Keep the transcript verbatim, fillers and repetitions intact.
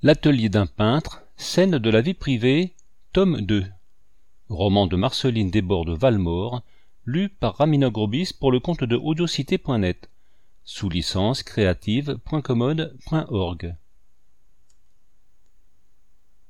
L'atelier d'un peintre, scène de la vie privée, tome deux. Roman de Marceline Desbordes-Valmore, lu par Ramina Grobis pour le compte de audiocité point net, sous licence creative point commode point org.